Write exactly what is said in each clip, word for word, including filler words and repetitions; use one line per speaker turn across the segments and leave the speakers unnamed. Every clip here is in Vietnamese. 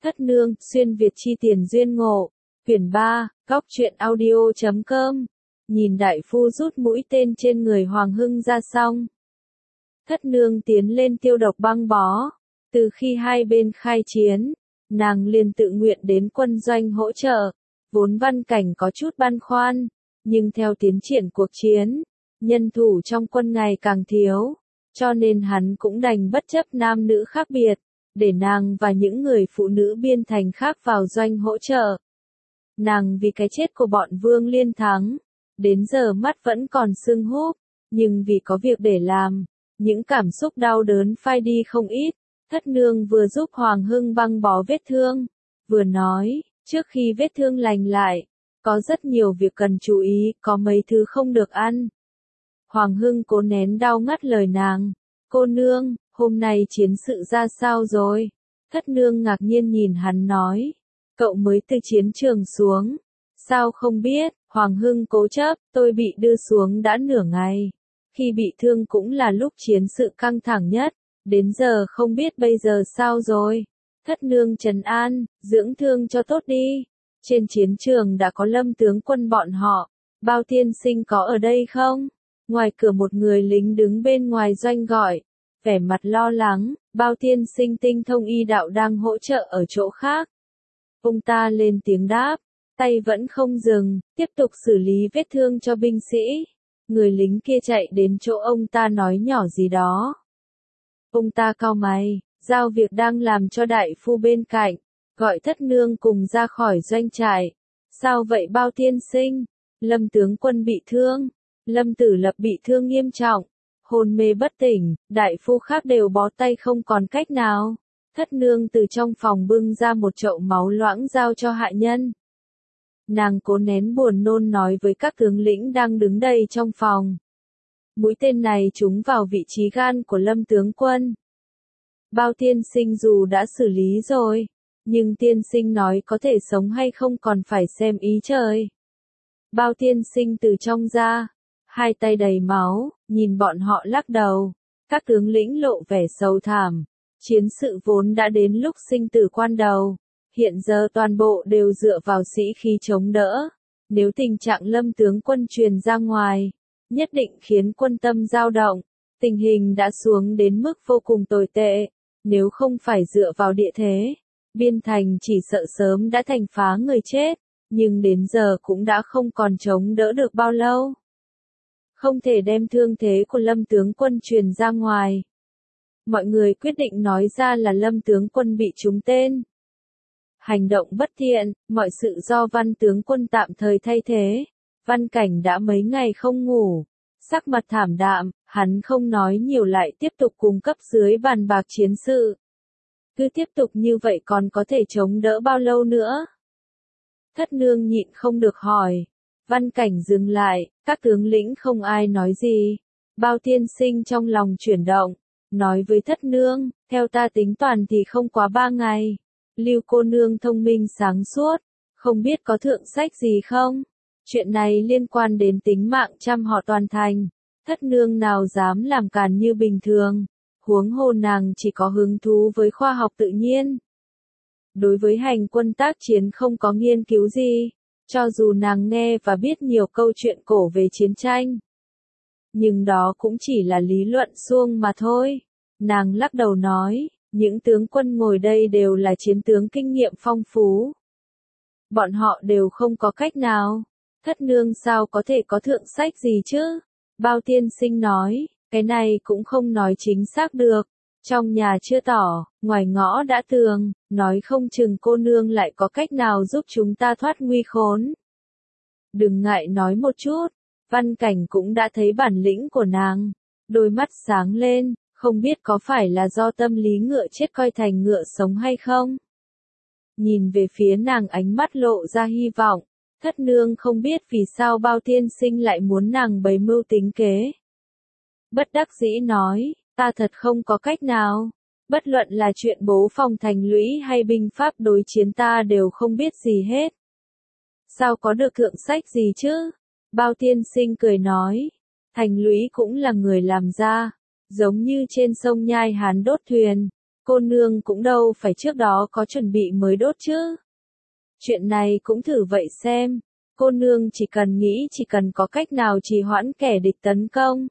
Thất nương, xuyên Việt chi tiền duyên ngộ. Quyển ba, góc truyện audio chấm com. Nhìn đại phu rút mũi tên trên người Hoàng Hưng ra xong. Thất nương tiến lên tiêu độc băng bó. Từ khi hai bên khai chiến, nàng liền tự nguyện đến quân doanh hỗ trợ. Vốn Văn Cảnh có chút băn khoăn, nhưng theo tiến triển cuộc chiến, nhân thủ trong quân ngày càng thiếu, cho nên hắn cũng đành bất chấp nam nữ khác biệt, để nàng và những người phụ nữ biên thành khác vào doanh hỗ trợ. Nàng vì cái chết của bọn Vương Liên Thắng, đến giờ mắt vẫn còn sưng húp, nhưng vì có việc để làm, những cảm xúc đau đớn phai đi không ít. Thất nương vừa giúp Hoàng Hưng băng bó vết thương, vừa nói, trước khi vết thương lành lại, có rất nhiều việc cần chú ý, có mấy thứ không được ăn. Hoàng Hưng cố nén đau ngắt lời nàng, cô nương, hôm nay chiến sự ra sao rồi? Thất nương ngạc nhiên nhìn hắn nói, cậu mới từ chiến trường xuống, sao không biết? Hoàng Hưng cố chấp, tôi bị đưa xuống đã nửa ngày, khi bị thương cũng là lúc chiến sự căng thẳng nhất, đến giờ không biết bây giờ sao rồi. Thất nương trấn an, dưỡng thương cho tốt đi, trên chiến trường đã có Lâm tướng quân bọn họ, Bao tiên sinh có ở đây không? Ngoài cửa một người lính đứng bên ngoài doanh gọi, vẻ mặt lo lắng, Bao tiên sinh tinh thông y đạo đang hỗ trợ ở chỗ khác. Ông ta lên tiếng đáp, tay vẫn không dừng, tiếp tục xử lý vết thương cho binh sĩ. Người lính kia chạy đến chỗ ông ta nói nhỏ gì đó. Ông ta cau mày, giao việc đang làm cho đại phu bên cạnh, gọi thất nương cùng ra khỏi doanh trại. Sao vậy Bao tiên sinh? Lâm tướng quân bị thương. Lâm Tử Lập bị thương nghiêm trọng, hôn mê bất tỉnh, đại phu khác đều bó tay không còn cách nào. Thất nương từ trong phòng bưng ra một chậu máu loãng giao cho hạ nhân. Nàng cố nén buồn nôn nói với các tướng lĩnh đang đứng đây trong phòng. Mũi tên này trúng vào vị trí gan của Lâm tướng quân. Bao tiên sinh dù đã xử lý rồi, nhưng tiên sinh nói có thể sống hay không còn phải xem ý trời. Bao tiên sinh từ trong ra, hai tay đầy máu, nhìn bọn họ lắc đầu. Các tướng lĩnh lộ vẻ sầu thảm. Chiến sự vốn đã đến lúc sinh tử quan đầu. Hiện giờ toàn bộ đều dựa vào sĩ khí chống đỡ. Nếu tình trạng Lâm tướng quân truyền ra ngoài, nhất định khiến quân tâm dao động. Tình hình đã xuống đến mức vô cùng tồi tệ. Nếu không phải dựa vào địa thế, biên thành chỉ sợ sớm đã thành phá người chết. Nhưng đến giờ cũng đã không còn chống đỡ được bao lâu. Không thể đem thương thế của Lâm tướng quân truyền ra ngoài. Mọi người quyết định nói ra là Lâm tướng quân bị trúng tên. Hành động bất thiện, mọi sự do Văn tướng quân tạm thời thay thế. Văn Cảnh đã mấy ngày không ngủ, sắc mặt thảm đạm, hắn không nói nhiều lại tiếp tục cung cấp dưới bàn bạc chiến sự. Cứ tiếp tục như vậy còn có thể chống đỡ bao lâu nữa? Thất nương nhịn không được hỏi. Văn Cảnh dừng lại, các tướng lĩnh không ai nói gì. Bao tiên sinh trong lòng chuyển động, nói với thất nương, theo ta tính toán thì không quá ba ngày. Lưu cô nương thông minh sáng suốt, không biết có thượng sách gì không? Chuyện này liên quan đến tính mạng trăm họ toàn thành. Thất nương nào dám làm càn như bình thường, huống hồ nàng chỉ có hứng thú với khoa học tự nhiên. Đối với hành quân tác chiến không có nghiên cứu gì. Cho dù nàng nghe và biết nhiều câu chuyện cổ về chiến tranh, nhưng đó cũng chỉ là lý luận suông mà thôi. Nàng lắc đầu nói, những tướng quân ngồi đây đều là chiến tướng kinh nghiệm phong phú. Bọn họ đều không có cách nào. Thất nương sao có thể có thượng sách gì chứ? Bao tiên sinh nói, cái này cũng không nói chính xác được. Trong nhà chưa tỏ, ngoài ngõ đã tường, nói không chừng cô nương lại có cách nào giúp chúng ta thoát nguy khốn. Đừng ngại nói một chút, Văn Cảnh cũng đã thấy bản lĩnh của nàng, đôi mắt sáng lên, không biết có phải là do tâm lý ngựa chết coi thành ngựa sống hay không. Nhìn về phía nàng ánh mắt lộ ra hy vọng, thất nương không biết vì sao Bao tiên sinh lại muốn nàng bày mưu tính kế. Bất đắc dĩ nói, ta thật không có cách nào, bất luận là chuyện bố phòng thành lũy hay binh pháp đối chiến ta đều không biết gì hết. Sao có được thượng sách gì chứ? Bao tiên sinh cười nói, thành lũy cũng là người làm ra, giống như trên sông Nhai Hán đốt thuyền, Cô nương cũng đâu phải trước đó có chuẩn bị mới đốt chứ. Chuyện này cũng thử vậy xem. Cô nương chỉ cần nghĩ chỉ cần có cách nào trì hoãn kẻ địch tấn công.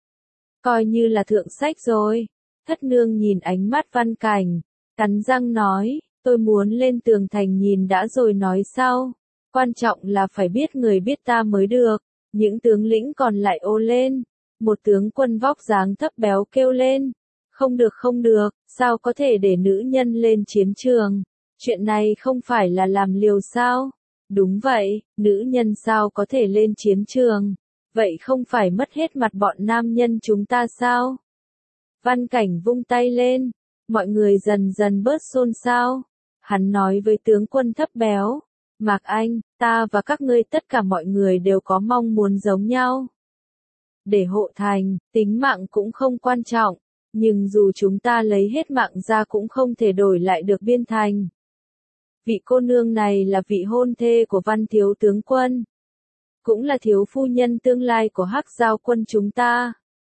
Coi như là thượng sách rồi. Thất nương nhìn ánh mắt Văn Cảnh, cắn răng nói, tôi muốn lên tường thành nhìn đã rồi nói sau. Quan trọng là phải biết người biết ta mới được. Những tướng lĩnh còn lại ô lên. Một tướng quân vóc dáng thấp béo kêu lên. Không được không được, sao có thể để nữ nhân lên chiến trường? Chuyện này không phải là làm liều sao? Đúng vậy, nữ nhân sao có thể lên chiến trường? Vậy không phải mất hết mặt bọn nam nhân chúng ta sao? Văn Cảnh vung tay lên, mọi người dần dần bớt xôn xao. Hắn nói với tướng quân thấp béo, Mạc Anh, ta và các ngươi tất cả mọi người đều có mong muốn giống nhau. Để hộ thành, tính mạng cũng không quan trọng, nhưng dù chúng ta lấy hết mạng ra cũng không thể đổi lại được biên thành. Vị cô nương này là vị hôn thê của Văn thiếu tướng quân, cũng là thiếu phu nhân tương lai của Hắc Giao quân chúng ta.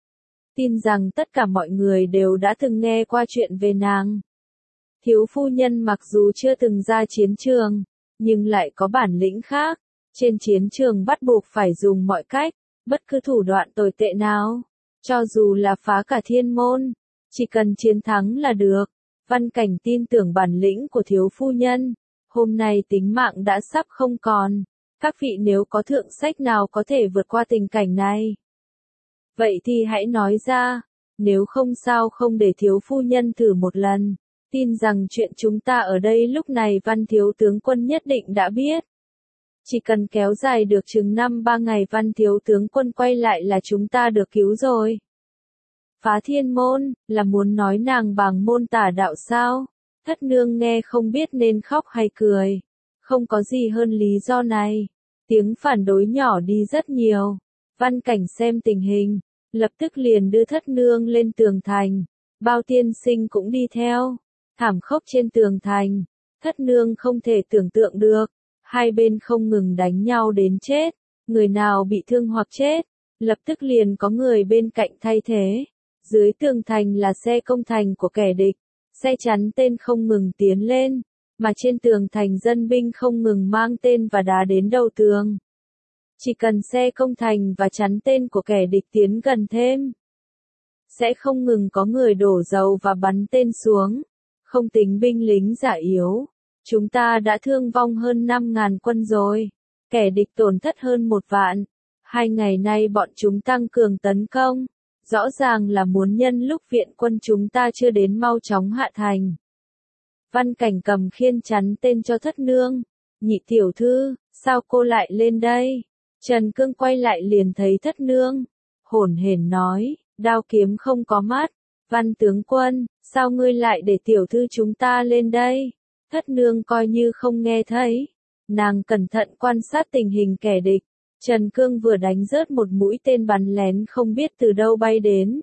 Tin rằng tất cả mọi người đều đã từng nghe qua chuyện về nàng. Thiếu phu nhân mặc dù chưa từng ra chiến trường, nhưng lại có bản lĩnh khác. Trên chiến trường bắt buộc phải dùng mọi cách, bất cứ thủ đoạn tồi tệ nào. Cho dù là phá cả thiên môn, chỉ cần chiến thắng là được. Văn Cảnh tin tưởng bản lĩnh của thiếu phu nhân. Hôm nay tính mạng đã sắp không còn. Các vị nếu có thượng sách nào có thể vượt qua tình cảnh này, vậy thì hãy nói ra. Nếu không sao không để thiếu phu nhân thử một lần. Tin rằng chuyện chúng ta ở đây lúc này Văn thiếu tướng quân nhất định đã biết. Chỉ cần kéo dài được chừng năm ba ngày Văn thiếu tướng quân quay lại là chúng ta được cứu rồi. Phá thiên môn, là muốn nói nàng bằng môn tả đạo sao? Thất nương nghe không biết nên khóc hay cười. Không có gì hơn lý do này. Tiếng phản đối nhỏ đi rất nhiều. Văn Cảnh xem tình hình, lập tức liền đưa thất nương lên tường thành. Bao tiên sinh cũng đi theo. Thảm khốc trên tường thành. Thất nương không thể tưởng tượng được. Hai bên không ngừng đánh nhau đến chết. Người nào bị thương hoặc chết, lập tức liền có người bên cạnh thay thế. Dưới tường thành là xe công thành của kẻ địch. Xe chắn tên không ngừng tiến lên. Mà trên tường thành dân binh không ngừng mang tên và đá đến đầu tường. Chỉ cần xe công thành và chắn tên của kẻ địch tiến gần thêm, sẽ không ngừng có người đổ dầu và bắn tên xuống. Không tính binh lính già yếu, chúng ta đã thương vong hơn năm ngàn quân rồi. Kẻ địch tổn thất hơn một vạn. Hai ngày nay bọn chúng tăng cường tấn công. Rõ ràng là muốn nhân lúc viện quân chúng ta chưa đến mau chóng hạ thành. Văn Cảnh cầm khiên chắn tên cho thất nương. Nhị tiểu thư, sao cô lại lên đây? Trần Cương quay lại liền thấy thất nương. Hổn hển nói, đao kiếm không có mắt. Văn tướng quân, sao ngươi lại để tiểu thư chúng ta lên đây? Thất nương coi như không nghe thấy. Nàng cẩn thận quan sát tình hình kẻ địch. Trần Cương vừa đánh rớt một mũi tên bắn lén không biết từ đâu bay đến.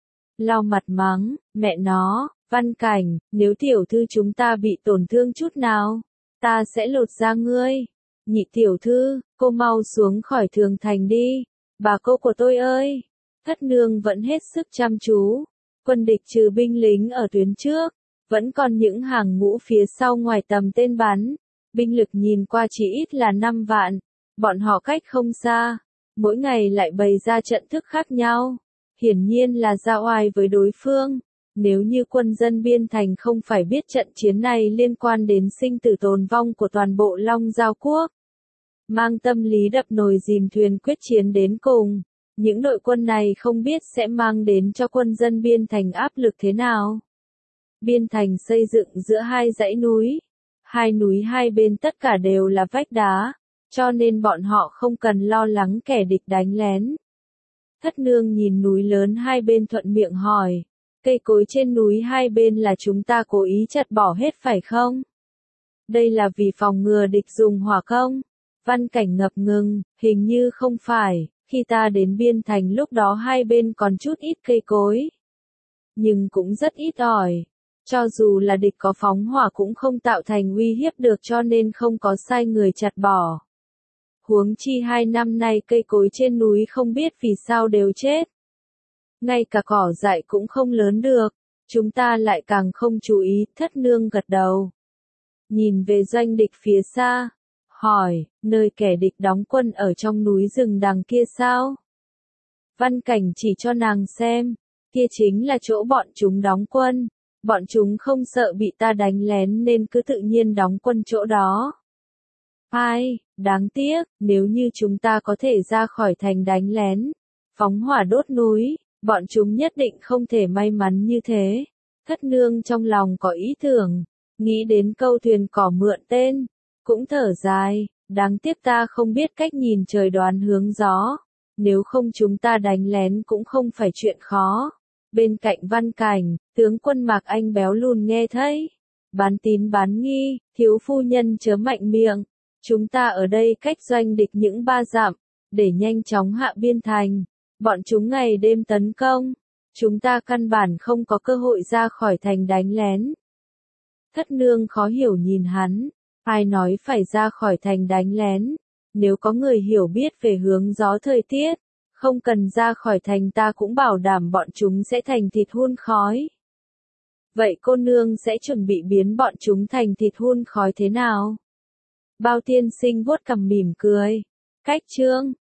Lau mặt mắng, mẹ nó, Văn Cảnh, nếu tiểu thư chúng ta bị tổn thương chút nào, ta sẽ lột da ngươi. Nhị tiểu thư, cô mau xuống khỏi tường thành đi. Bà cô của tôi ơi. Thất nương vẫn hết sức chăm chú. Quân địch trừ binh lính ở tuyến trước, vẫn còn những hàng ngũ phía sau ngoài tầm tên bắn. Binh lực nhìn qua chỉ ít là năm vạn. Bọn họ cách không xa, mỗi ngày lại bày ra trận thức khác nhau. Hiển nhiên là ra oai với đối phương. Nếu như quân dân biên thành không phải biết trận chiến này liên quan đến sinh tử tồn vong của toàn bộ Long Giao quốc, mang tâm lý đập nồi dìm thuyền quyết chiến đến cùng, những đội quân này không biết sẽ mang đến cho quân dân biên thành áp lực thế nào. Biên thành xây dựng giữa hai dãy núi. Hai núi hai bên tất cả đều là vách đá, cho nên bọn họ không cần lo lắng kẻ địch đánh lén. Thất nương nhìn núi lớn hai bên thuận miệng hỏi, cây cối trên núi hai bên là chúng ta cố ý chặt bỏ hết phải không? Đây là vì phòng ngừa địch dùng hỏa công. Văn Cảnh ngập ngừng, hình như không phải, khi ta đến biên thành lúc đó hai bên còn chút ít cây cối. Nhưng cũng rất ít ỏi. Cho dù là địch có phóng hỏa cũng không tạo thành uy hiếp được cho nên không có sai người chặt bỏ. Huống chi hai năm nay cây cối trên núi không biết vì sao đều chết. Ngay cả cỏ dại cũng không lớn được, Chúng ta lại càng không chú ý, thất nương gật đầu. Nhìn về doanh địch phía xa, hỏi, nơi kẻ địch đóng quân ở trong núi rừng đằng kia sao? Văn Cảnh chỉ cho nàng xem, kia chính là chỗ bọn chúng đóng quân. Bọn chúng không sợ bị ta đánh lén nên cứ tự nhiên đóng quân chỗ đó. Ai, đáng tiếc, nếu như chúng ta có thể ra khỏi thành đánh lén, phóng hỏa đốt núi, bọn chúng nhất định không thể may mắn như thế. Thất nương trong lòng có ý tưởng, nghĩ đến câu thuyền cỏ mượn tên, cũng thở dài, đáng tiếc ta không biết cách nhìn trời đoán hướng gió, nếu không chúng ta đánh lén cũng không phải chuyện khó. Bên cạnh Văn Cảnh, tướng quân Mạc Anh béo lùn nghe thấy, bán tín bán nghi, thiếu phu nhân chớ mạnh miệng, chúng ta ở đây cách doanh địch những ba dặm, để nhanh chóng hạ biên thành, bọn chúng ngày đêm tấn công, chúng ta căn bản không có cơ hội ra khỏi thành đánh lén. Thất nương khó hiểu nhìn hắn, ai nói phải ra khỏi thành đánh lén, nếu có người hiểu biết về hướng gió thời tiết, không cần ra khỏi thành ta cũng bảo đảm bọn chúng sẽ thành thịt hun khói. Vậy cô nương sẽ chuẩn bị biến bọn chúng thành thịt hun khói thế nào? Bao tiên sinh vuốt cằm mỉm cười. Cách chương